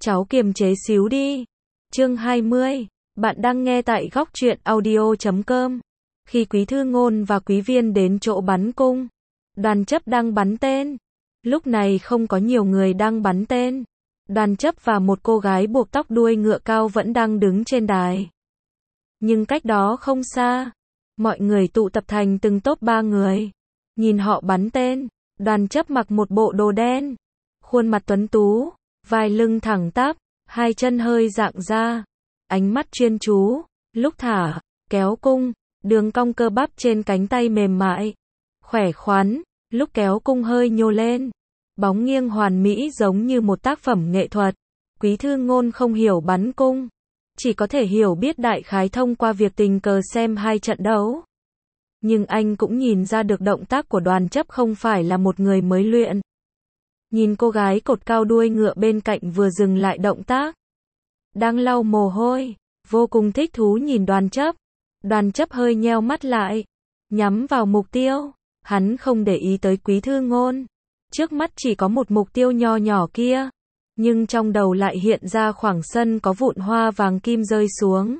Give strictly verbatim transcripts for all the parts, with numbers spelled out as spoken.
cháu kiềm chế xíu đi. Chương hai mươi, bạn đang nghe tại góc truyện audio chấm com. Khi Quý Thư Ngôn và Quý Viên đến chỗ bắn cung, Đoàn Chấp đang bắn tên. Lúc này không có nhiều người đang bắn tên. Đoàn Chấp và một cô gái buộc tóc đuôi ngựa cao vẫn đang đứng trên đài. Nhưng cách đó không xa, mọi người tụ tập thành từng tốp ba người. Nhìn họ bắn tên, Đoàn Chấp mặc một bộ đồ đen, khuôn mặt tuấn tú, vai lưng thẳng tắp, hai chân hơi dạng ra, ánh mắt chuyên chú, lúc thả, kéo cung, đường cong cơ bắp trên cánh tay mềm mại, khỏe khoắn, lúc kéo cung hơi nhô lên, bóng nghiêng hoàn mỹ giống như một tác phẩm nghệ thuật. Quý Thư Ngôn không hiểu bắn cung, chỉ có thể hiểu biết đại khái thông qua việc tình cờ xem hai trận đấu. Nhưng anh cũng nhìn ra được động tác của Đoàn Chấp không phải là một người mới luyện. Nhìn cô gái cột cao đuôi ngựa bên cạnh vừa dừng lại động tác, đang lau mồ hôi, vô cùng thích thú nhìn Đoàn Chấp. Đoàn Chấp hơi nheo mắt lại, nhắm vào mục tiêu, hắn không để ý tới Quý Thư Ngôn. Trước mắt chỉ có một mục tiêu nho nhỏ kia, nhưng trong đầu lại hiện ra khoảng sân có vụn hoa vàng kim rơi xuống.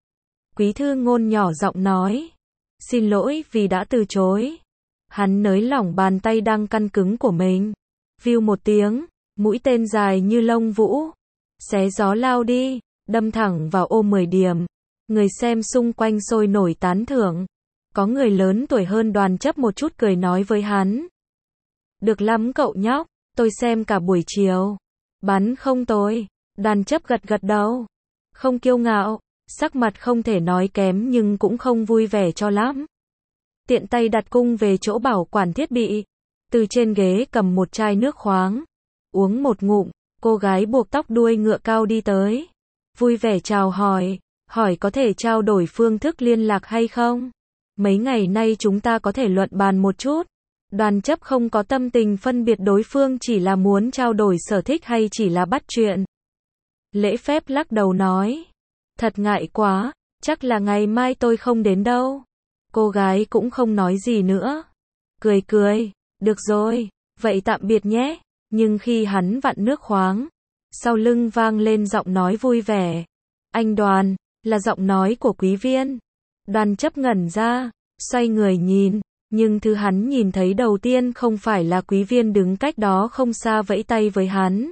Quý Thư Ngôn nhỏ giọng nói, xin lỗi vì đã từ chối. Hắn nới lỏng bàn tay đang căng cứng của mình. View một tiếng, mũi tên dài như lông vũ, xé gió lao đi, đâm thẳng vào ô mười điểm. Người xem xung quanh sôi nổi tán thưởng. Có người lớn tuổi hơn Đoàn Chấp một chút cười nói với hắn, được lắm cậu nhóc, tôi xem cả buổi chiều. Bắn không tồi. Đoàn Chấp gật gật đầu, không kiêu ngạo, sắc mặt không thể nói kém nhưng cũng không vui vẻ cho lắm. Tiện tay đặt cung về chỗ bảo quản thiết bị, từ trên ghế cầm một chai nước khoáng, uống một ngụm. Cô gái buộc tóc đuôi ngựa cao đi tới, vui vẻ chào hỏi, hỏi có thể trao đổi phương thức liên lạc hay không? Mấy ngày nay chúng ta có thể luận bàn một chút. Đoàn Chấp không có tâm tình phân biệt đối phương chỉ là muốn trao đổi sở thích hay chỉ là bắt chuyện. Lễ phép lắc đầu nói, thật ngại quá, chắc là ngày mai tôi không đến đâu. Cô gái cũng không nói gì nữa, cười cười, được rồi, vậy tạm biệt nhé. Nhưng khi hắn vặn nước khoáng, sau lưng vang lên giọng nói vui vẻ, anh Đoàn, là giọng nói của Quý Viên. Đoàn Chấp ngẩn ra, xoay người nhìn, nhưng thứ hắn nhìn thấy đầu tiên không phải là Quý Viên đứng cách đó không xa vẫy tay với hắn,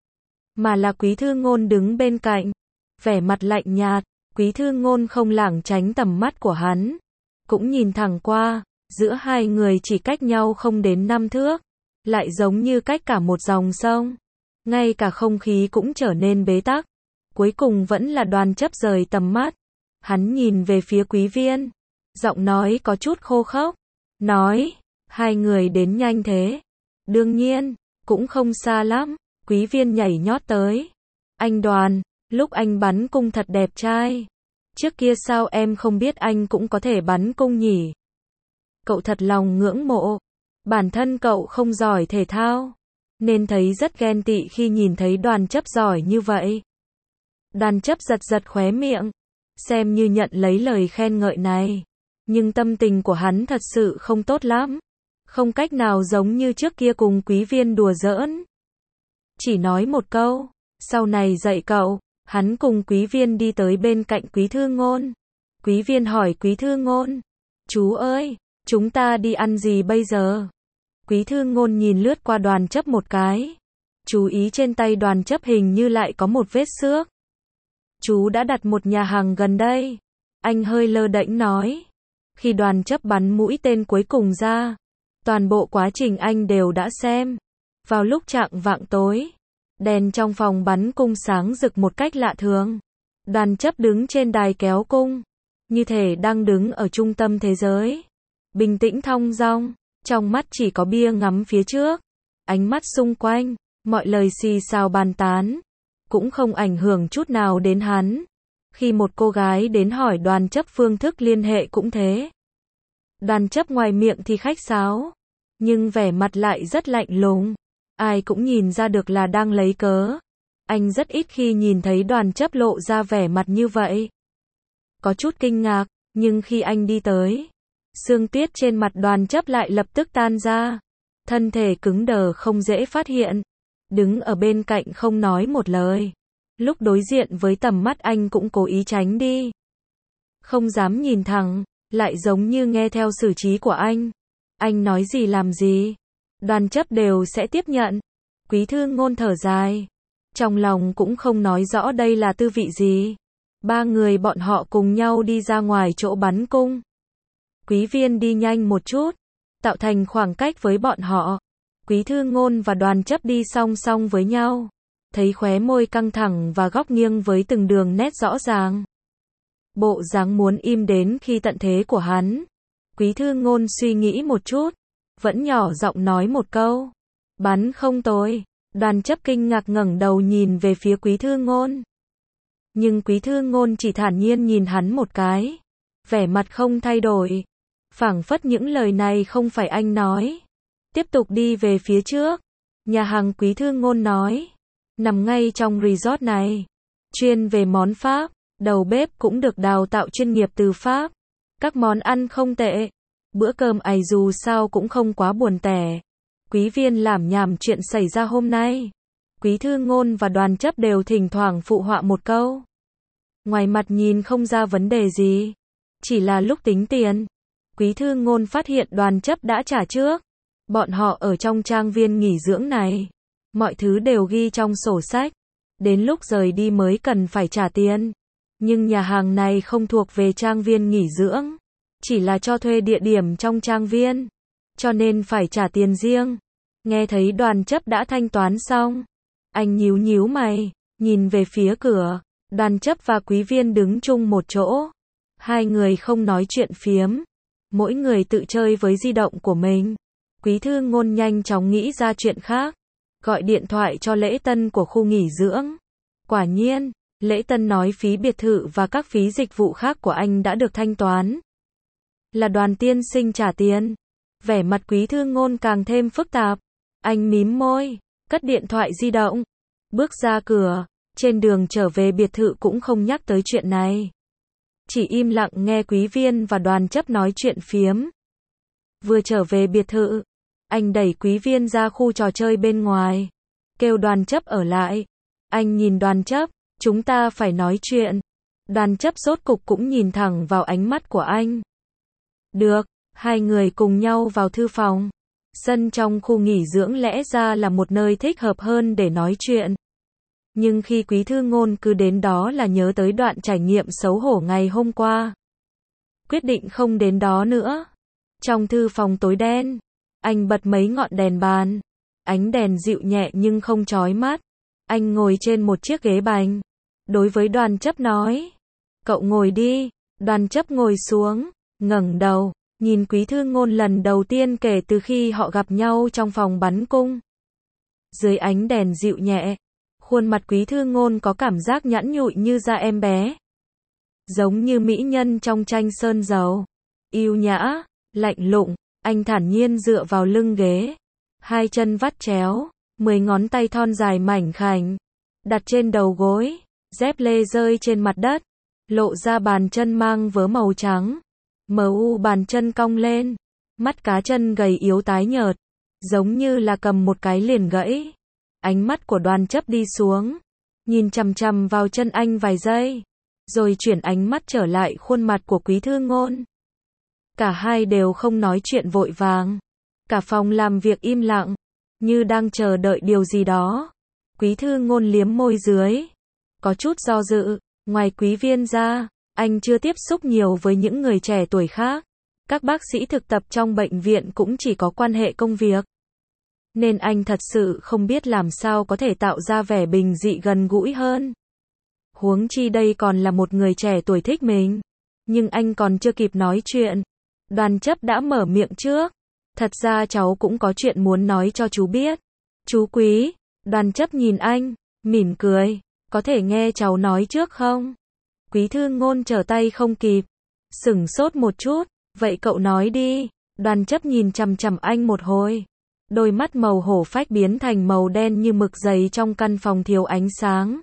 mà là Quý Thư Ngôn đứng bên cạnh, vẻ mặt lạnh nhạt. Quý Thư Ngôn không lảng tránh tầm mắt của hắn, cũng nhìn thẳng qua, giữa hai người chỉ cách nhau không đến năm thước, lại giống như cách cả một dòng sông. Ngay cả không khí cũng trở nên bế tắc. Cuối cùng vẫn là Đoàn Chấp rời tầm mắt. Hắn nhìn về phía Quý Viên, giọng nói có chút khô khốc, nói, hai người đến nhanh thế. Đương nhiên, cũng không xa lắm. Quý Viên nhảy nhót tới, anh Đoàn, lúc anh bắn cung thật đẹp trai. Trước kia sao em không biết anh cũng có thể bắn cung nhỉ? Cậu thật lòng ngưỡng mộ. Bản thân cậu không giỏi thể thao, nên thấy rất ghen tị khi nhìn thấy Đoàn Chấp giỏi như vậy. Đoàn Chấp giật giật khóe miệng, xem như nhận lấy lời khen ngợi này. Nhưng tâm tình của hắn thật sự không tốt lắm. Không cách nào giống như trước kia cùng Quý Viên đùa giỡn. Chỉ nói một câu, sau này dạy cậu. Hắn cùng Quý Viên đi tới bên cạnh Quý Thư Ngôn. Quý Viên hỏi Quý Thư Ngôn, chú ơi, chúng ta đi ăn gì bây giờ? Quý Thư Ngôn nhìn lướt qua Đoàn Chấp một cái, chú ý trên tay Đoàn Chấp hình như lại có một vết xước. Chú đã đặt một nhà hàng gần đây. Anh hơi lơ đễnh nói. Khi Đoàn Chấp bắn mũi tên cuối cùng ra, toàn bộ quá trình anh đều đã xem. Vào lúc chạng vạng tối, đèn trong phòng bắn cung sáng rực một cách lạ thường. Đoàn Chấp đứng trên đài kéo cung, như thể đang đứng ở trung tâm thế giới. Bình tĩnh thong dong, trong mắt chỉ có bia ngắm phía trước. Ánh mắt xung quanh, mọi lời xì xào bàn tán, cũng không ảnh hưởng chút nào đến hắn. Khi một cô gái đến hỏi Đoàn Chấp phương thức liên hệ cũng thế. Đoàn Chấp ngoài miệng thì khách sáo, nhưng vẻ mặt lại rất lạnh lùng. Ai cũng nhìn ra được là đang lấy cớ. Anh rất ít khi nhìn thấy Đoàn Chấp lộ ra vẻ mặt như vậy. Có chút kinh ngạc, nhưng khi anh đi tới, xương tiết trên mặt Đoàn Chấp lại lập tức tan ra. Thân thể cứng đờ không dễ phát hiện. Đứng ở bên cạnh không nói một lời. Lúc đối diện với tầm mắt anh cũng cố ý tránh đi. Không dám nhìn thẳng, lại giống như nghe theo xử trí của anh. Anh nói gì làm gì, Đoàn Chấp đều sẽ tiếp nhận. Quý Thư Ngôn thở dài, trong lòng cũng không nói rõ đây là tư vị gì. Ba người bọn họ cùng nhau đi ra ngoài chỗ bắn cung. Quý Viên đi nhanh một chút, tạo thành khoảng cách với bọn họ. Quý Thư Ngôn và Đoàn Chấp đi song song với nhau, thấy khóe môi căng thẳng và góc nghiêng với từng đường nét rõ ràng. Bộ dáng muốn im đến khi tận thế của hắn. Quý Thư Ngôn suy nghĩ một chút, vẫn nhỏ giọng nói một câu, bắn không tồi. Đoàn Chấp kinh ngạc ngẩng đầu nhìn về phía Quý Thư Ngôn. Nhưng Quý Thư Ngôn chỉ thản nhiên nhìn hắn một cái, vẻ mặt không thay đổi, phảng phất những lời này không phải anh nói. Tiếp tục đi về phía trước, nhà hàng Quý Thư Ngôn nói, nằm ngay trong resort này, chuyên về món Pháp, đầu bếp cũng được đào tạo chuyên nghiệp từ Pháp. Các món ăn không tệ, bữa cơm ấy dù sao cũng không quá buồn tẻ. Quý Viên lảm nhảm chuyện xảy ra hôm nay. Quý Thư Ngôn và Đoàn Chấp đều thỉnh thoảng phụ họa một câu. Ngoài mặt nhìn không ra vấn đề gì, chỉ là lúc tính tiền, Quý Thư Ngôn phát hiện Đoàn Chấp đã trả trước. Bọn họ ở trong trang viên nghỉ dưỡng này, mọi thứ đều ghi trong sổ sách, đến lúc rời đi mới cần phải trả tiền. Nhưng nhà hàng này không thuộc về trang viên nghỉ dưỡng, chỉ là cho thuê địa điểm trong trang viên, cho nên phải trả tiền riêng. Nghe thấy Đoàn Chấp đã thanh toán xong, anh nhíu nhíu mày, nhìn về phía cửa. Đoàn Chấp và Quý Viên đứng chung một chỗ, hai người không nói chuyện phiếm, mỗi người tự chơi với di động của mình. Quý Thư Ngôn nhanh chóng nghĩ ra chuyện khác, gọi điện thoại cho lễ tân của khu nghỉ dưỡng. Quả nhiên, lễ tân nói phí biệt thự và các phí dịch vụ khác của anh đã được thanh toán. Là Đoàn tiên sinh trả tiền. Vẻ mặt Quý Thư Ngôn càng thêm phức tạp. Anh mím môi, cất điện thoại di động, bước ra cửa. Trên đường trở về biệt thự cũng không nhắc tới chuyện này, chỉ im lặng nghe Quý Viên và Đoàn Chấp nói chuyện phiếm. Vừa trở về biệt thự, anh đẩy Quý Viên ra khu trò chơi bên ngoài, kêu Đoàn Chấp ở lại. Anh nhìn Đoàn Chấp, chúng ta phải nói chuyện. Đoàn Chấp rốt cục cũng nhìn thẳng vào ánh mắt của anh. Được, hai người cùng nhau vào thư phòng. Sân trong khu nghỉ dưỡng lẽ ra là một nơi thích hợp hơn để nói chuyện. Nhưng khi Quý Thư Ngôn cứ đến đó là nhớ tới đoạn trải nghiệm xấu hổ ngày hôm qua, quyết định không đến đó nữa. Trong thư phòng tối đen, anh bật mấy ngọn đèn bàn, ánh đèn dịu nhẹ nhưng không chói mắt. Anh ngồi trên một chiếc ghế bành, đối với Đoàn Chấp nói, cậu ngồi đi. Đoàn Chấp ngồi xuống, ngẩng đầu, nhìn Quý Thư Ngôn lần đầu tiên kể từ khi họ gặp nhau trong phòng bắn cung. Dưới ánh đèn dịu nhẹ, khuôn mặt Quý Thư Ngôn có cảm giác nhẵn nhụi như da em bé, giống như mỹ nhân trong tranh sơn dầu. Yêu nhã, lạnh lùng, anh thản nhiên dựa vào lưng ghế, hai chân vắt chéo, mười ngón tay thon dài mảnh khảnh đặt trên đầu gối, dép lê rơi trên mặt đất, lộ ra bàn chân mang vớ màu trắng. Mờ u bàn chân cong lên, mắt cá chân gầy yếu tái nhợt, giống như là cầm một cái liền gãy. Ánh mắt của Đoàn Chấp đi xuống, nhìn chằm chằm vào chân anh vài giây, rồi chuyển ánh mắt trở lại khuôn mặt của Quý Thư Ngôn. Cả hai đều không nói chuyện vội vàng, cả phòng làm việc im lặng, như đang chờ đợi điều gì đó. Quý Thư Ngôn liếm môi dưới, có chút do dự. Ngoài Quý Viên ra, anh chưa tiếp xúc nhiều với những người trẻ tuổi khác. Các bác sĩ thực tập trong bệnh viện cũng chỉ có quan hệ công việc, nên anh thật sự không biết làm sao có thể tạo ra vẻ bình dị gần gũi hơn. Huống chi đây còn là một người trẻ tuổi thích mình. Nhưng anh còn chưa kịp nói chuyện, Đoàn Chấp đã mở miệng trước. Thật ra cháu cũng có chuyện muốn nói cho chú biết. Chú Quý. Đoàn Chấp nhìn anh, mỉm cười. Có thể nghe cháu nói trước không? Quý Thư Ngôn trở tay không kịp, sửng sốt một chút. Vậy cậu nói đi. Đoàn Chấp nhìn chằm chằm anh một hồi. Đôi mắt màu hổ phách biến thành màu đen như mực dày trong căn phòng thiếu ánh sáng.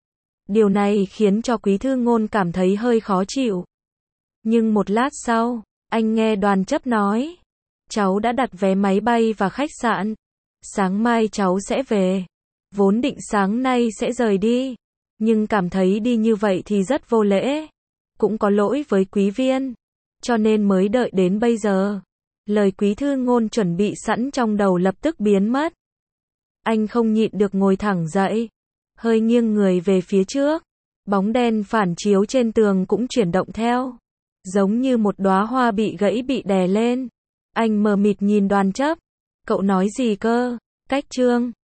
Điều này khiến cho Quý Thư Ngôn cảm thấy hơi khó chịu. Nhưng một lát sau, anh nghe Đoàn Chấp nói, cháu đã đặt vé máy bay và khách sạn. Sáng mai cháu sẽ về. Vốn định sáng nay sẽ rời đi, nhưng cảm thấy đi như vậy thì rất vô lễ, cũng có lỗi với Quý Viên, cho nên mới đợi đến bây giờ. Lời Quý Thư Ngôn chuẩn bị sẵn trong đầu lập tức biến mất. Anh không nhịn được ngồi thẳng dậy, hơi nghiêng người về phía trước, bóng đen phản chiếu trên tường cũng chuyển động theo, giống như một đóa hoa bị gãy bị đè lên. Anh mờ mịt nhìn Đoàn Chấp, cậu nói gì cơ? Cách Trương